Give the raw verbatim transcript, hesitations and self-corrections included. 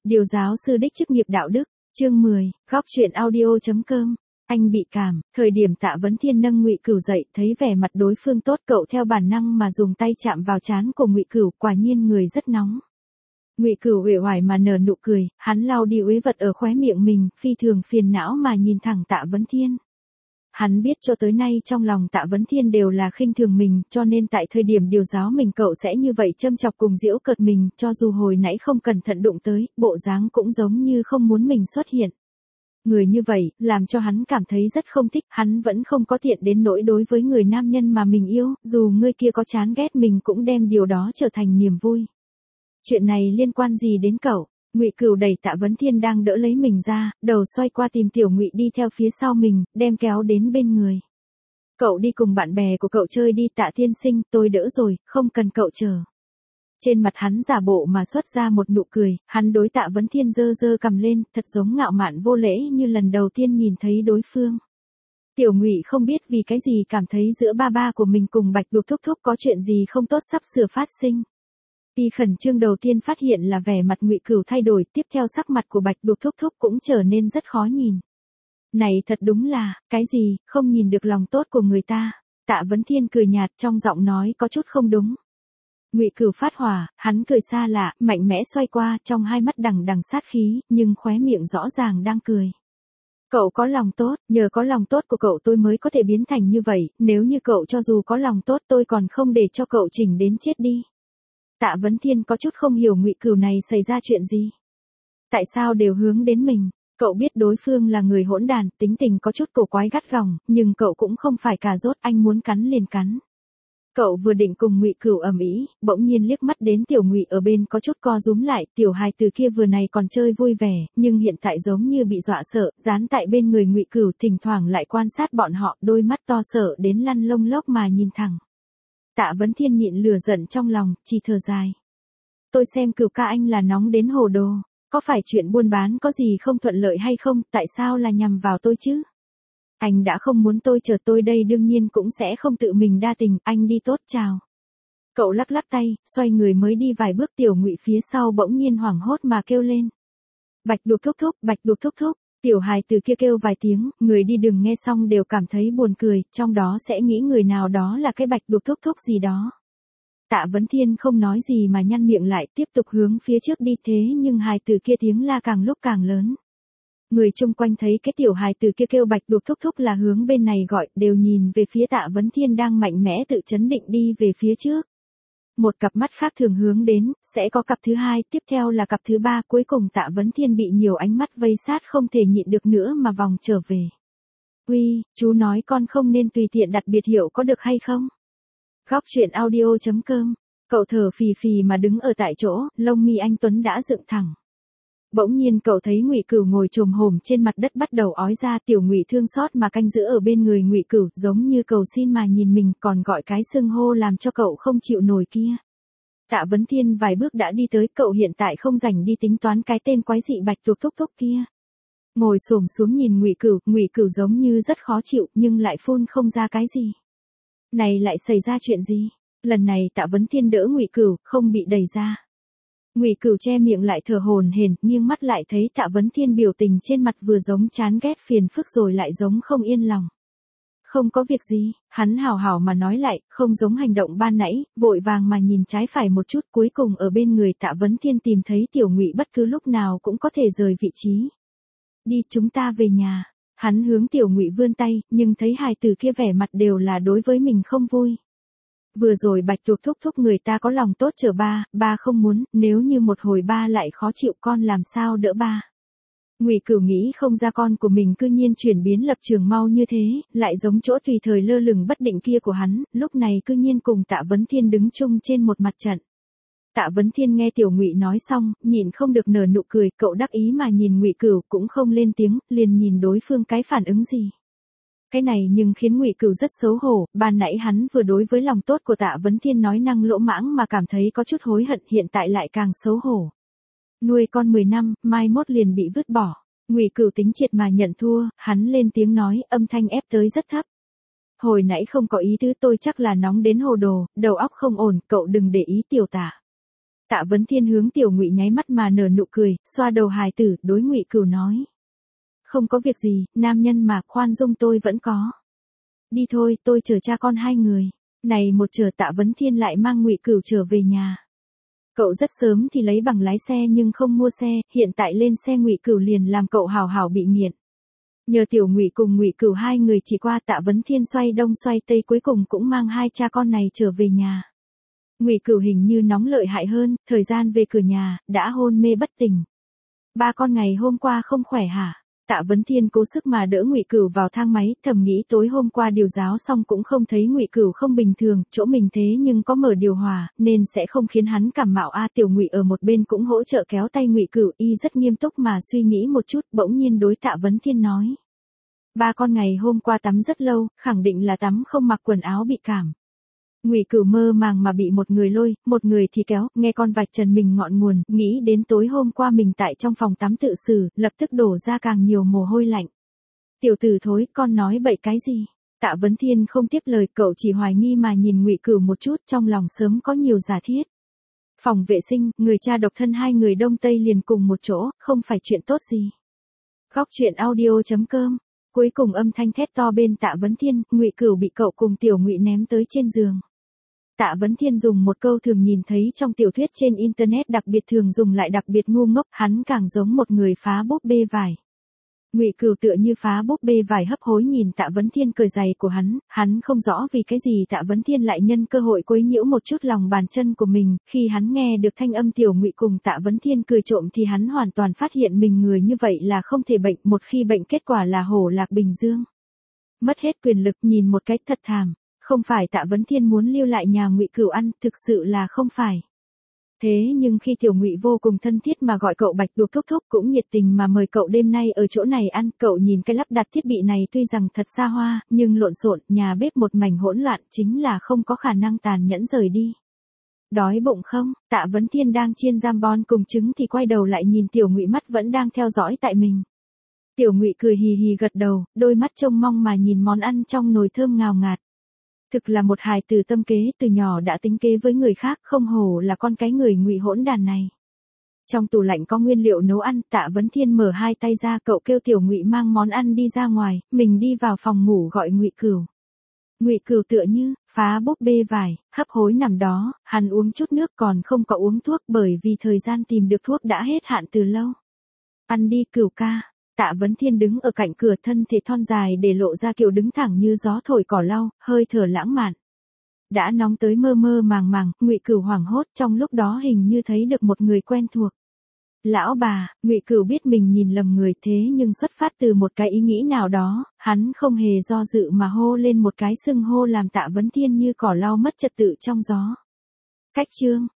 Điều giáo sư đích chức nghiệp đạo đức, chương mười, góc truyện audio chấm com. Anh bị cảm, thời điểm Tạ Vấn Thiên nâng Ngụy Cửu dậy, thấy vẻ mặt đối phương tốt, cậu theo bản năng mà dùng tay chạm vào trán của Ngụy Cửu, quả nhiên người rất nóng. Ngụy Cửu uể oải mà nở nụ cười, hắn lau đi uế vật ở khóe miệng mình, phi thường phiền não mà nhìn thẳng Tạ Vấn Thiên. Hắn biết cho tới nay trong lòng Tạ Vấn Thiên đều là khinh thường mình, cho nên tại thời điểm điều giáo mình cậu sẽ như vậy châm chọc cùng giễu cợt mình, cho dù hồi nãy không cẩn thận đụng tới, bộ dáng cũng giống như không muốn mình xuất hiện. Người như vậy, làm cho hắn cảm thấy rất không thích, hắn vẫn không có thiện đến nỗi đối với người nam nhân mà mình yêu, dù người kia có chán ghét mình cũng đem điều đó trở thành niềm vui. Chuyện này liên quan gì đến cậu? Ngụy Cửu đẩy Tạ Vấn Thiên đang đỡ lấy mình ra, đầu xoay qua tìm Tiểu Ngụy đi theo phía sau mình, đem kéo đến bên người. Cậu đi cùng bạn bè của cậu chơi đi Tạ tiên sinh, tôi đỡ rồi, không cần cậu chờ. Trên mặt hắn giả bộ mà xuất ra một nụ cười, hắn đối Tạ Vấn Thiên giơ giơ cầm lên, thật giống ngạo mạn vô lễ như lần đầu tiên nhìn thấy đối phương. Tiểu Ngụy không biết vì cái gì cảm thấy giữa ba ba của mình cùng Bạch Đục thúc thúc có chuyện gì không tốt sắp sửa phát sinh. Y khẩn trương đầu tiên phát hiện là vẻ mặt Ngụy Cửu thay đổi, tiếp theo sắc mặt của Bạch Đục thúc thúc cũng trở nên rất khó nhìn. Này thật đúng là, cái gì, không nhìn được lòng tốt của người ta. Tạ Vấn Thiên cười nhạt trong giọng nói có chút không đúng. Ngụy Cửu phát hỏa, hắn cười xa lạ, mạnh mẽ xoay qua, trong hai mắt đằng đằng sát khí, nhưng khóe miệng rõ ràng đang cười. Cậu có lòng tốt, nhờ có lòng tốt của cậu tôi mới có thể biến thành như vậy, nếu như cậu cho dù có lòng tốt tôi còn không để cho cậu chỉnh đến chết đi. Tạ Vấn Thiên có chút không hiểu Ngụy Cửu này xảy ra chuyện gì. Tại sao đều hướng đến mình? Cậu biết đối phương là người hỗn đàn, tính tình có chút cổ quái gắt gỏng, nhưng cậu cũng không phải cà rốt, anh muốn cắn liền cắn. Cậu vừa định cùng Ngụy Cửu ầm ĩ, bỗng nhiên liếc mắt đến Tiểu Ngụy ở bên có chút co rúm lại, tiểu hài từ kia vừa này còn chơi vui vẻ, nhưng hiện tại giống như bị dọa sợ, dán tại bên người Ngụy Cửu, thỉnh thoảng lại quan sát bọn họ, đôi mắt to sợ đến lăn lông lốc mà nhìn thẳng. Tạ Vấn Thiên nhịn lửa giận trong lòng, chỉ thở dài. Tôi xem Cửu ca anh là nóng đến hồ đồ, có phải chuyện buôn bán có gì không thuận lợi hay không, tại sao là nhằm vào tôi chứ? Anh đã không muốn tôi chờ tôi đây đương nhiên cũng sẽ không tự mình đa tình, anh đi tốt chào. Cậu lắc lắc tay, xoay người mới đi vài bước Tiểu Ngụy phía sau bỗng nhiên hoảng hốt mà kêu lên. Bạch Đục thúc thúc, Bạch Đục thúc thúc. Tiểu hài từ kia kêu vài tiếng, người đi đường nghe xong đều cảm thấy buồn cười, trong đó sẽ nghĩ người nào đó là cái Bạch Đục thúc thúc gì đó. Tạ Vấn Thiên không nói gì mà nhăn miệng lại, tiếp tục hướng phía trước đi, thế nhưng hài từ kia tiếng la càng lúc càng lớn. Người chung quanh thấy cái tiểu hài từ kia kêu Bạch Đục thúc thúc là hướng bên này gọi, đều nhìn về phía Tạ Vấn Thiên đang mạnh mẽ tự chấn định đi về phía trước. Một cặp mắt khác thường hướng đến, sẽ có cặp thứ hai, tiếp theo là cặp thứ ba, cuối cùng Tạ Vấn Thiên bị nhiều ánh mắt vây sát không thể nhịn được nữa mà vòng trở về. Uy, chú nói con không nên tùy tiện đặt biệt hiệu có được hay không? Góc truyện audio chấm com. Cậu thở phì phì mà đứng ở tại chỗ, lông mi anh Tuấn đã dựng thẳng. Bỗng nhiên cậu thấy Ngụy Cửu ngồi chồm hổm trên mặt đất bắt đầu ói ra, Tiểu Ngụy thương xót mà canh giữ ở bên người Ngụy Cửu, giống như cầu xin mà nhìn mình, còn gọi cái xưng hô làm cho cậu không chịu nổi kia. Tạ Vấn Thiên vài bước đã đi tới, cậu hiện tại không rảnh đi tính toán cái tên quái dị Bạch Đục thúc thúc kia. Ngồi xổm xuống nhìn Ngụy Cửu, Ngụy Cửu giống như rất khó chịu, nhưng lại phun không ra cái gì. Này lại xảy ra chuyện gì? Lần này Tạ Vấn Thiên đỡ Ngụy Cửu, không bị đẩy ra. Ngụy Cửu che miệng lại thở hổn hển, nghiêng mắt lại thấy Tạ Vấn Thiên biểu tình trên mặt vừa giống chán ghét phiền phức rồi lại giống không yên lòng. Không có việc gì, hắn hào hào mà nói lại, không giống hành động ban nãy, vội vàng mà nhìn trái phải một chút, cuối cùng ở bên người Tạ Vấn Thiên tìm thấy Tiểu Ngụy bất cứ lúc nào cũng có thể rời vị trí. Đi, chúng ta về nhà. Hắn hướng Tiểu Ngụy vươn tay, nhưng thấy hài tử kia vẻ mặt đều là đối với mình không vui. Vừa rồi Bạch Đục thúc thúc người ta có lòng tốt chờ ba, ba không muốn, nếu như một hồi ba lại khó chịu con làm sao đỡ ba. Ngụy Cửu nghĩ không ra con của mình cư nhiên chuyển biến lập trường mau như thế, lại giống chỗ tùy thời lơ lửng bất định kia của hắn, lúc này cư nhiên cùng Tạ Vấn Thiên đứng chung trên một mặt trận. Tạ Vấn Thiên nghe Tiểu Ngụy nói xong, nhịn không được nở nụ cười, cậu đắc ý mà nhìn Ngụy Cửu cũng không lên tiếng, liền nhìn đối phương cái phản ứng gì. Cái này nhưng khiến Ngụy Cửu rất xấu hổ, ban nãy hắn vừa đối với lòng tốt của Tạ Vấn Thiên nói năng lỗ mãng mà cảm thấy có chút hối hận, hiện tại lại càng xấu hổ. Nuôi con mười năm, mai mốt liền bị vứt bỏ. Ngụy Cửu tính triệt mà nhận thua, hắn lên tiếng nói, âm thanh ép tới rất thấp. Hồi nãy không có ý tứ, tôi chắc là nóng đến hồ đồ, đầu óc không ổn, cậu đừng để ý Tiểu Tạ. Tạ Vấn Thiên hướng Tiểu Ngụy nháy mắt mà nở nụ cười, xoa đầu hài tử, đối Ngụy Cửu nói. Không có việc gì, nam nhân mà, khoan dung tôi vẫn có. Đi thôi, tôi chở cha con hai người. Này một chở Tạ Vấn Thiên lại mang Ngụy Cửu trở về nhà. Cậu rất sớm thì lấy bằng lái xe nhưng không mua xe, hiện tại lên xe Ngụy Cửu liền làm cậu hào hào bị nghiện. Nhờ Tiểu Ngụy cùng Ngụy Cửu hai người chỉ qua, Tạ Vấn Thiên xoay đông xoay tây cuối cùng cũng mang hai cha con này trở về nhà. Ngụy Cửu hình như nóng lợi hại hơn, thời gian về cửa nhà, đã hôn mê bất tỉnh. Ba con ngày hôm qua không khỏe hả? Tạ Vấn Thiên cố sức mà đỡ Ngụy Cửu vào thang máy, thầm nghĩ tối hôm qua điều giáo xong cũng không thấy Ngụy Cửu không bình thường, chỗ mình thế nhưng có mở điều hòa, nên sẽ không khiến hắn cảm mạo a. Tiểu Ngụy ở một bên cũng hỗ trợ kéo tay Ngụy Cửu, y rất nghiêm túc mà suy nghĩ một chút, bỗng nhiên đối Tạ Vấn Thiên nói: "Ba con ngày hôm qua tắm rất lâu, khẳng định là tắm không mặc quần áo bị cảm." Ngụy Cửu mơ màng mà bị một người lôi, một người thì kéo, nghe con vạch trần mình ngọn nguồn, nghĩ đến tối hôm qua mình tại trong phòng tắm tự xử, lập tức đổ ra càng nhiều mồ hôi lạnh. Tiểu tử thối, con nói bậy cái gì? Tạ Vấn Thiên không tiếp lời, cậu chỉ hoài nghi mà nhìn Ngụy Cửu một chút, trong lòng sớm có nhiều giả thiết. Phòng vệ sinh, người cha độc thân hai người đông tây liền cùng một chỗ, không phải chuyện tốt gì. Góc truyện audio chấm com. Cuối cùng âm thanh thét to bên Tạ Vấn Thiên, Ngụy Cửu bị cậu cùng Tiểu Ngụy ném tới trên giường. Tạ Vấn Thiên dùng một câu thường nhìn thấy trong tiểu thuyết trên internet đặc biệt thường dùng lại đặc biệt ngu ngốc, hắn càng giống một người phá búp bê vải. Ngụy Cửu tựa như phá búp bê vải hấp hối nhìn Tạ Vấn Thiên cởi giày của hắn, hắn không rõ vì cái gì Tạ Vấn Thiên lại nhân cơ hội quấy nhiễu một chút lòng bàn chân của mình, khi hắn nghe được thanh âm Tiểu Ngụy cùng Tạ Vấn Thiên cười trộm thì hắn hoàn toàn phát hiện mình người như vậy là không thể bệnh, một khi bệnh kết quả là hổ lạc bình dương. Mất hết quyền lực, nhìn một cách thật thảm. Không phải Tạ Vấn Thiên muốn lưu lại nhà Ngụy Cửu ăn, thực sự là không phải. Thế nhưng khi Tiểu Ngụy vô cùng thân thiết mà gọi cậu Bạch Đuộc thúc thúc, cũng nhiệt tình mà mời cậu đêm nay ở chỗ này ăn, cậu nhìn cái lắp đặt thiết bị này tuy rằng thật xa hoa, nhưng lộn xộn, nhà bếp một mảnh hỗn loạn, chính là không có khả năng tàn nhẫn rời đi. Đói bụng không? Tạ Vấn Thiên đang chiên jambon cùng trứng thì quay đầu lại nhìn Tiểu Ngụy, mắt vẫn đang theo dõi tại mình. Tiểu Ngụy cười hì hì gật đầu, đôi mắt trông mong mà nhìn món ăn trong nồi thơm ngào ngạt. Thực là một hài tử tâm kế, từ nhỏ đã tính kế với người khác, không hổ là con cái người Ngụy hỗn đàn này. Trong tủ lạnh có nguyên liệu nấu ăn, Tạ Vấn Thiên mở hai tay ra, cậu kêu Tiểu Ngụy mang món ăn đi ra ngoài, mình đi vào phòng ngủ gọi Ngụy Cửu. Ngụy Cửu tựa như phá búp bê vải, hấp hối nằm đó, hắn uống chút nước còn không có uống thuốc bởi vì thời gian tìm được thuốc đã hết hạn từ lâu. Ăn đi Cửu ca. Tạ Vấn Thiên đứng ở cạnh cửa, thân thể thon dài để lộ ra kiểu đứng thẳng như gió thổi cỏ lau, hơi thở lãng mạn. Đã nóng tới mơ mơ màng màng, Ngụy Cửu hoảng hốt, trong lúc đó hình như thấy được một người quen thuộc. Lão bà, Ngụy Cửu biết mình nhìn lầm người, thế nhưng xuất phát từ một cái ý nghĩ nào đó, hắn không hề do dự mà hô lên một cái xưng hô làm Tạ Vấn Thiên như cỏ lau mất trật tự trong gió. Cách chương